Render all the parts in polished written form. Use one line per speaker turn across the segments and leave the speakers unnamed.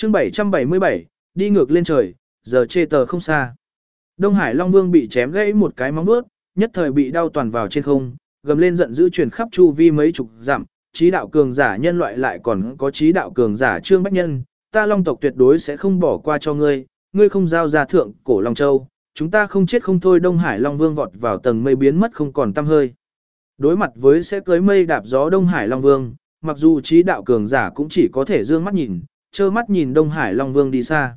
Chương 777, đi ngược lên trời, giờ chê tờ không xa. Đông Hải Long Vương bị chém gãy một cái móng vuốt, nhất thời bị đau toàn vào trên không, gầm lên giận dữ truyền khắp chu vi mấy chục dặm, trí đạo cường giả nhân loại lại còn có trí đạo cường giả Trương Bách Nhân, ta Long tộc tuyệt đối sẽ không bỏ qua cho ngươi, ngươi không giao ra thượng cổ Long Châu, chúng ta không chết không thôi. Đông Hải Long Vương vọt vào tầng mây biến mất không còn tăm hơi. Đối mặt với sẽ cưới mây đạp gió Đông Hải Long Vương, mặc dù trí đạo cường giả cũng chỉ có thể dương mắt nhìn, trơ mắt nhìn Đông Hải Long Vương đi xa.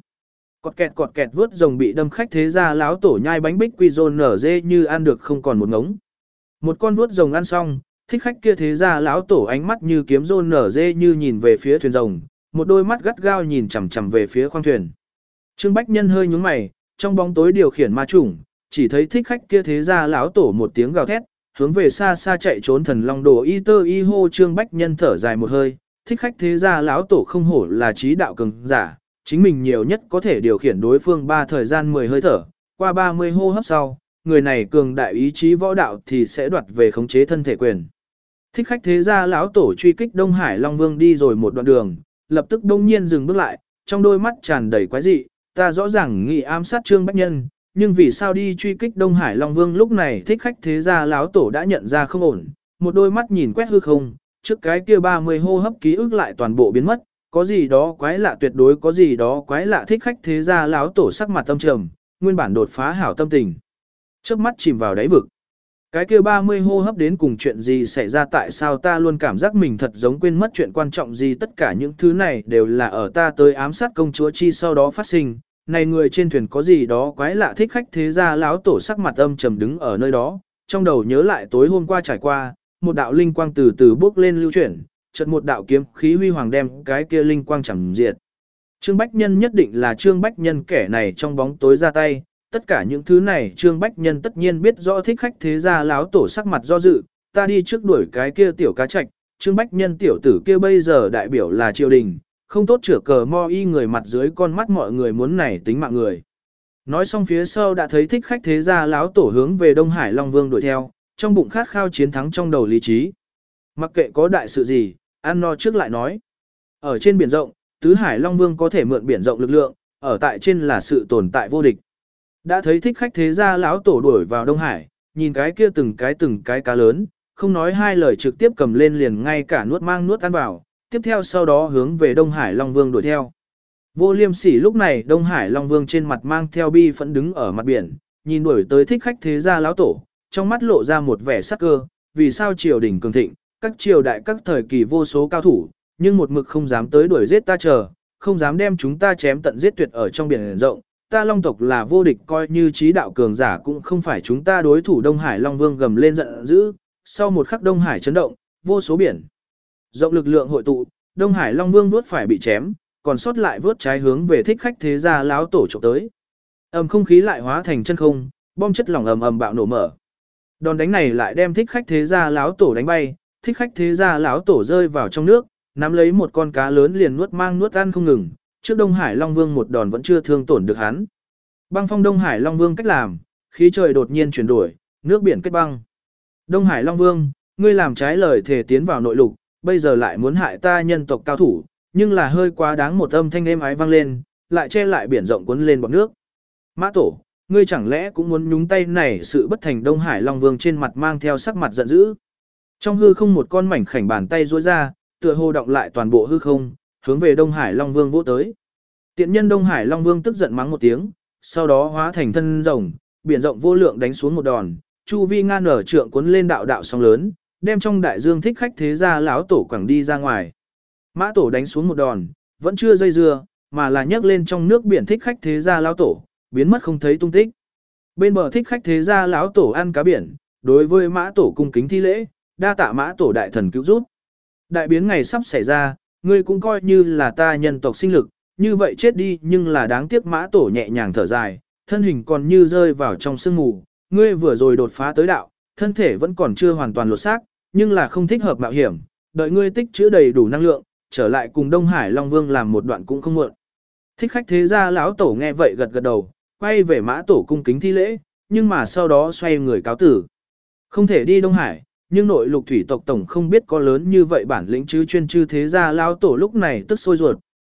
Cọt kẹt vớt rồng bị đâm khách thế ra láo tổ nhai bánh bích quy rôn nở dê như ăn được không còn một ngống. Một con vuốt rồng ăn xong, thích khách kia thế ra láo tổ ánh mắt như kiếm rôn nở dê như nhìn về phía thuyền rồng, một đôi mắt gắt gao nhìn chằm chằm về phía khoang thuyền. Trương Bách Nhân hơi nhướng mày, trong bóng tối điều khiển ma chủng, chỉ thấy thích khách kia thế ra láo tổ một tiếng gào thét, hướng về xa xa chạy trốn thần long đồ y tơ y hô. Trương Bách Nhân thở dài một hơi, thích khách thế ra láo tổ không hổ là trí đạo cường giả, chính mình nhiều nhất có thể điều khiển đối phương 3 thời gian 10 hơi thở, qua 30 hô hấp sau, người này cường đại ý chí võ đạo thì sẽ đoạt về khống chế thân thể quyền. Thích khách thế gia lão tổ truy kích Đông Hải Long Vương đi rồi một đoạn đường, lập tức đông nhiên dừng bước lại, trong đôi mắt tràn đầy quái dị, ta rõ ràng nghĩ ám sát Trương Bách Nhân, nhưng vì sao đi truy kích Đông Hải Long Vương? Lúc này thích khách thế gia lão tổ đã nhận ra không ổn, một đôi mắt nhìn quét hư không, trước cái kia 30 hô hấp ký ức lại toàn bộ biến mất, có gì đó quái lạ, tuyệt đối có gì đó quái lạ. Thích khách thế gia lão tổ sắc mặt tâm trầm, nguyên bản đột phá hảo tâm tình, chớp mắt chìm vào đáy vực. Cái kia 30 hô hấp đến cùng chuyện gì xảy ra? Tại sao ta luôn cảm giác mình thật giống quên mất chuyện quan trọng gì? Tất cả những thứ này đều là ở ta tới ám sát công chúa Chi sau đó phát sinh. Này người trên thuyền có gì đó quái lạ. Thích khách thế gia lão tổ sắc mặt âm trầm đứng ở nơi đó, trong đầu nhớ lại tối hôm qua trải qua, một đạo linh quang từ từ bước lên lưu chuyển, chợt một đạo kiếm khí huy hoàng đem cái kia linh quang chẳng diệt. Trương Bách Nhân nhất định là Trương Bách Nhân kẻ này trong bóng tối ra tay. Tất cả những thứ này Trương Bách Nhân tất nhiên biết rõ. thích khách thế gia láo tổ sắc mặt do dự, ta đi trước đuổi cái kia tiểu cá trạch, Trương Bách Nhân tiểu tử kia bây giờ đại biểu là triều đình, không tốt chữa cờ mo y người mặt dưới con mắt mọi người muốn nảy tính mạng người. Nói xong phía sau đã thấy thích khách thế gia láo tổ hướng về Đông Hải Long Vương đuổi theo, trong bụng khát khao chiến thắng trong đầu lý trí. Mặc kệ có đại sự gì, ăn no trước lại nói. Ở trên biển rộng, Tứ Hải Long Vương có thể mượn biển rộng lực lượng, ở tại trên là sự tồn tại vô địch. Đã thấy thích khách thế gia lão tổ đuổi vào Đông Hải, nhìn cái kia từng cái cá lớn, không nói hai lời trực tiếp cầm lên liền ngay cả nuốt ăn vào, tiếp theo sau đó hướng về Đông Hải Long Vương đuổi theo. Vô Liêm Sỉ lúc này Đông Hải Long Vương trên mặt mang theo bi phẫn đứng ở mặt biển, nhìn đuổi tới thích khách thế gia lão tổ, trong mắt lộ ra một vẻ sắc cơ, vì sao triều đình cường thịnh, các triều đại các thời kỳ vô số cao thủ, nhưng một mực không dám tới đuổi giết ta chờ, không dám đem chúng ta chém tận giết tuyệt ở trong biển rộng. Ta Long tộc là vô địch, coi như trí đạo cường giả cũng không phải chúng ta đối thủ. Đông Hải Long Vương gầm lên giận dữ, sau một khắc Đông Hải chấn động, vô số biển rộng lực lượng hội tụ, Đông Hải Long Vương vuốt phải bị chém, còn sót lại vuốt trái hướng về thích khách thế gia láo tổ chụp tới. Không khí lại hóa thành chân không, bom chất lỏng ầm bạo nổ mở. Đòn đánh này lại đem thích khách thế gia láo tổ đánh bay, thích khách thế gia láo tổ rơi vào trong nước, nắm lấy một con cá lớn liền nuốt ăn không ngừng. Trước Đông Hải Long Vương một đòn vẫn chưa thương tổn được hắn. Băng phong Đông Hải Long Vương cách làm, khí trời đột nhiên chuyển đổi, nước biển kết băng. Đông Hải Long Vương, ngươi làm trái lời thề tiến vào nội lục, bây giờ lại muốn hại ta nhân tộc cao thủ, nhưng là hơi quá đáng. Một âm thanh êm ái vang lên, lại che lại biển rộng cuốn lên bọt nước. Mã Tổ, ngươi chẳng lẽ cũng muốn nhúng tay này sự bất thành? Đông Hải Long Vương trên mặt mang theo sắc mặt giận dữ. Trong hư không một con mảnh khảnh bàn tay duỗi ra, tựa hồ động lại toàn bộ hư không, hướng về Đông Hải Long Vương vỗ tới. Tiện nhân Đông Hải Long Vương tức giận mắng một tiếng, sau đó hóa thành thân rồng, biển rộng vô lượng đánh xuống một đòn, chu vi ngang nở trượng cuốn lên đạo đạo sóng lớn, đem trong đại dương thích khách thế gia láo tổ quẳng đi ra ngoài. Mã Tổ đánh xuống một đòn, vẫn chưa dây dưa, mà là nhấc lên trong nước biển thích khách thế gia láo tổ, biến mất không thấy tung tích. Bên bờ thích khách thế gia láo tổ ăn cá biển, đối với Mã Tổ cung kính thi lễ, đa tạ Mã Tổ đại thần cứu giúp. Đại biến ngày sắp xảy ra, ngươi cũng coi như là ta nhân tộc sinh lực, như vậy chết đi. Nhưng là đáng tiếc. Mã Tổ nhẹ nhàng thở dài, thân hình còn như rơi vào trong sương mù, ngươi vừa rồi đột phá tới đạo, thân thể vẫn còn chưa hoàn toàn lột xác, nhưng là không thích hợp mạo hiểm, đợi ngươi tích trữ đầy đủ năng lượng, trở lại cùng Đông Hải Long Vương làm một đoạn cũng không muộn. Thích khách thế gia lão tổ nghe vậy gật gật đầu, quay về Mã Tổ cung kính thi lễ, nhưng mà sau đó xoay người cáo tử. Không thể đi Đông Hải, nhưng nội lục thủy tộc tổng không biết có lớn như vậy bản lĩnh chứ chuyên chư thế gia lão tổ lúc này tức sôi ruột,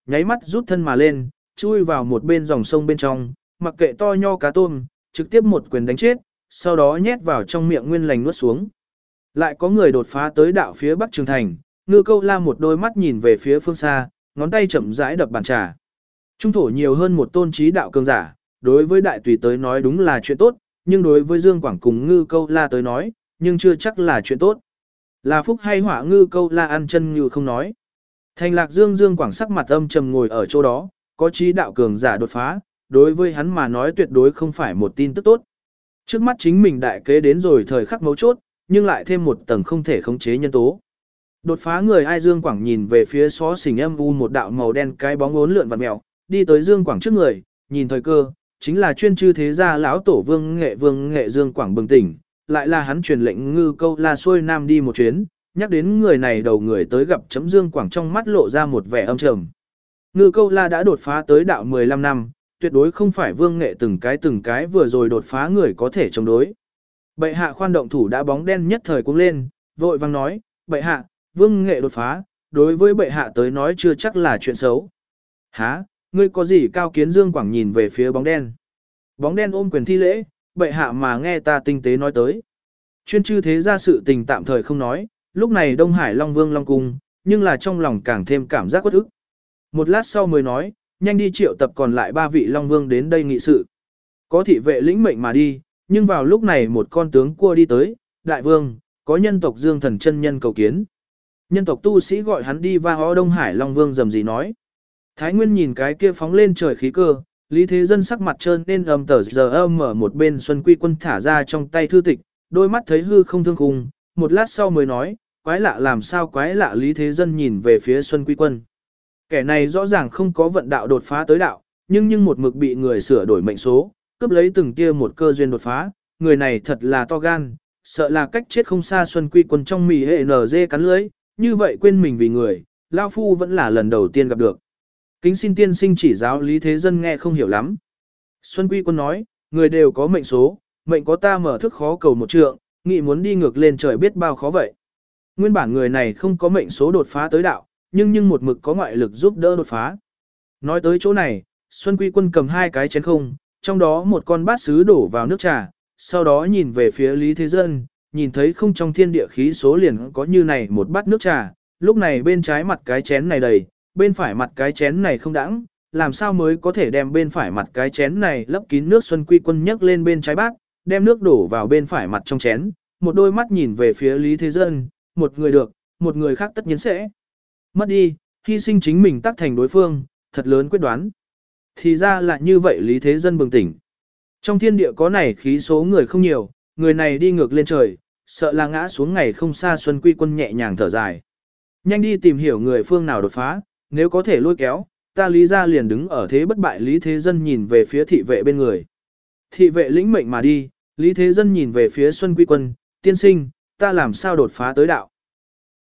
nháy mắt rút thân mà lên, chui vào một bên dòng sông bên trong, mặc kệ to nho cá tôm, trực tiếp một quyền đánh chết, sau đó nhét vào trong miệng nguyên lành nuốt xuống. Lại có người đột phá tới đạo phía Bắc Trường Thành, Ngư Câu La một đôi mắt nhìn về phía phương xa, ngón tay chậm rãi đập bàn trà. Trung thổ nhiều hơn một tôn trí đạo cường giả, đối với đại tùy tới nói đúng là chuyện tốt, nhưng đối với Dương Quảng cùng Ngư Câu La tới nói, nhưng chưa chắc là chuyện tốt. Là phúc hay họa Ngư Câu La ăn chân như không nói. Thành Lạc Dương Dương Quảng sắc mặt âm trầm ngồi ở chỗ đó, có trí đạo cường giả đột phá, đối với hắn mà nói tuyệt đối không phải một tin tức tốt. Trước mắt chính mình đại kế đến rồi thời khắc mấu chốt, nhưng lại thêm một tầng không thể khống chế nhân tố. Đột phá người ai Dương Quảng nhìn về phía xó xỉnh âm u một đạo màu đen cái bóng uốn lượn vặn mèo, đi tới Dương Quảng trước người, nhìn thời cơ, chính là chuyên chư thế gia lão tổ Vương Nghệ Dương Quảng bừng tỉnh, lại là hắn truyền lệnh Ngư Câu La xuôi nam đi một chuyến, nhắc đến người này đầu người tới gặp chấm Dương Quảng trong mắt lộ ra một vẻ âm trầm. Ngư Câu La đã đột phá tới đạo 15 năm, tuyệt đối không phải Vương Nghệ từng cái vừa rồi đột phá người có thể chống đối. Bệ hạ khoan động thủ đã bóng đen nhất thời cũng lên, vội vang nói, bệ hạ, Vương Nghệ đột phá, đối với bệ hạ tới nói chưa chắc là chuyện xấu. Hả, ngươi có gì cao kiến? Dương Quảng nhìn về phía bóng đen. Bóng đen ôm quyền thi lễ, bệ hạ mà nghe ta tinh tế nói tới. Chuyên chư thế ra sự tình tạm thời không nói, lúc này Đông Hải Long Vương Long Cung, nhưng là trong lòng càng thêm cảm giác uất ức. Một lát sau mới nói, nhanh đi triệu tập còn lại 3 vị Long Vương đến đây nghị sự. Có thị vệ lĩnh mệnh mà đi, nhưng vào lúc này một con tướng cua đi tới, đại vương, có nhân tộc Dương Thần chân nhân cầu kiến. Nhân tộc tu sĩ gọi hắn đi va ho. Đông Hải Long Vương rầm gì nói. Thái Nguyên nhìn cái kia phóng lên trời khí cơ, Lý Thế Dân sắc mặt trơn nên âm tờ giờ mở một bên Xuân Quy Quân thả ra trong tay thư tịch, đôi mắt thấy hư không thương khung, một lát sau mới nói, quái lạ làm sao quái lạ. Lý Thế Dân nhìn về phía Xuân Quy Quân. Kẻ này rõ ràng không có vận đạo đột phá tới đạo, nhưng một mực bị người sửa đổi mệnh số, cướp lấy từng kia một cơ duyên đột phá, người này thật là to gan, sợ là cách chết không xa. Xuân Quy Quân trong mì hệ NG cắn lưới, như vậy quên mình vì người, lão phu vẫn là lần đầu tiên gặp được. Kính xin tiên sinh chỉ giáo. Lý Thế Dân nghe không hiểu lắm. Xuân Quy Quân nói, người đều có mệnh số, mệnh có ta mở thức khó cầu một trượng, nghĩ muốn đi ngược lên trời biết bao khó vậy. Nguyên bản người này không có mệnh số đột phá tới đạo, nhưng một mực có ngoại lực giúp đỡ đột phá. Nói tới chỗ này, Xuân Quy Quân cầm 2 cái chén không, trong đó một con bát sứ đổ vào nước trà, sau đó nhìn về phía Lý Thế Dân, nhìn thấy không trong thiên địa khí số liền có như này một bát nước trà, lúc này bên trái mặt cái chén này đầy, bên phải mặt cái chén này không đãng, làm sao mới có thể đem bên phải mặt cái chén này lấp kín nước. Xuân Quy Quân nhấc lên bên trái bát, đem nước đổ vào bên phải mặt trong chén, một đôi mắt nhìn về phía Lý Thế Dân, một người được, một người khác tất nhiên sẽ mất đi, hy sinh chính mình tác thành đối phương, thật lớn quyết đoán. Thì ra là như vậy. Lý Thế Dân bừng tỉnh. Trong thiên địa có này khí số người không nhiều, người này đi ngược lên trời, sợ là ngã xuống ngày không xa. Xuân Quy Quân nhẹ nhàng thở dài. Nhanh đi tìm hiểu người phương nào đột phá, nếu có thể lôi kéo, ta Lý ra liền đứng ở thế bất bại. Lý Thế Dân nhìn về phía thị vệ bên người. Thị vệ lĩnh mệnh mà đi, Lý Thế Dân nhìn về phía Xuân Quy Quân, tiên sinh, ta làm sao đột phá tới đạo.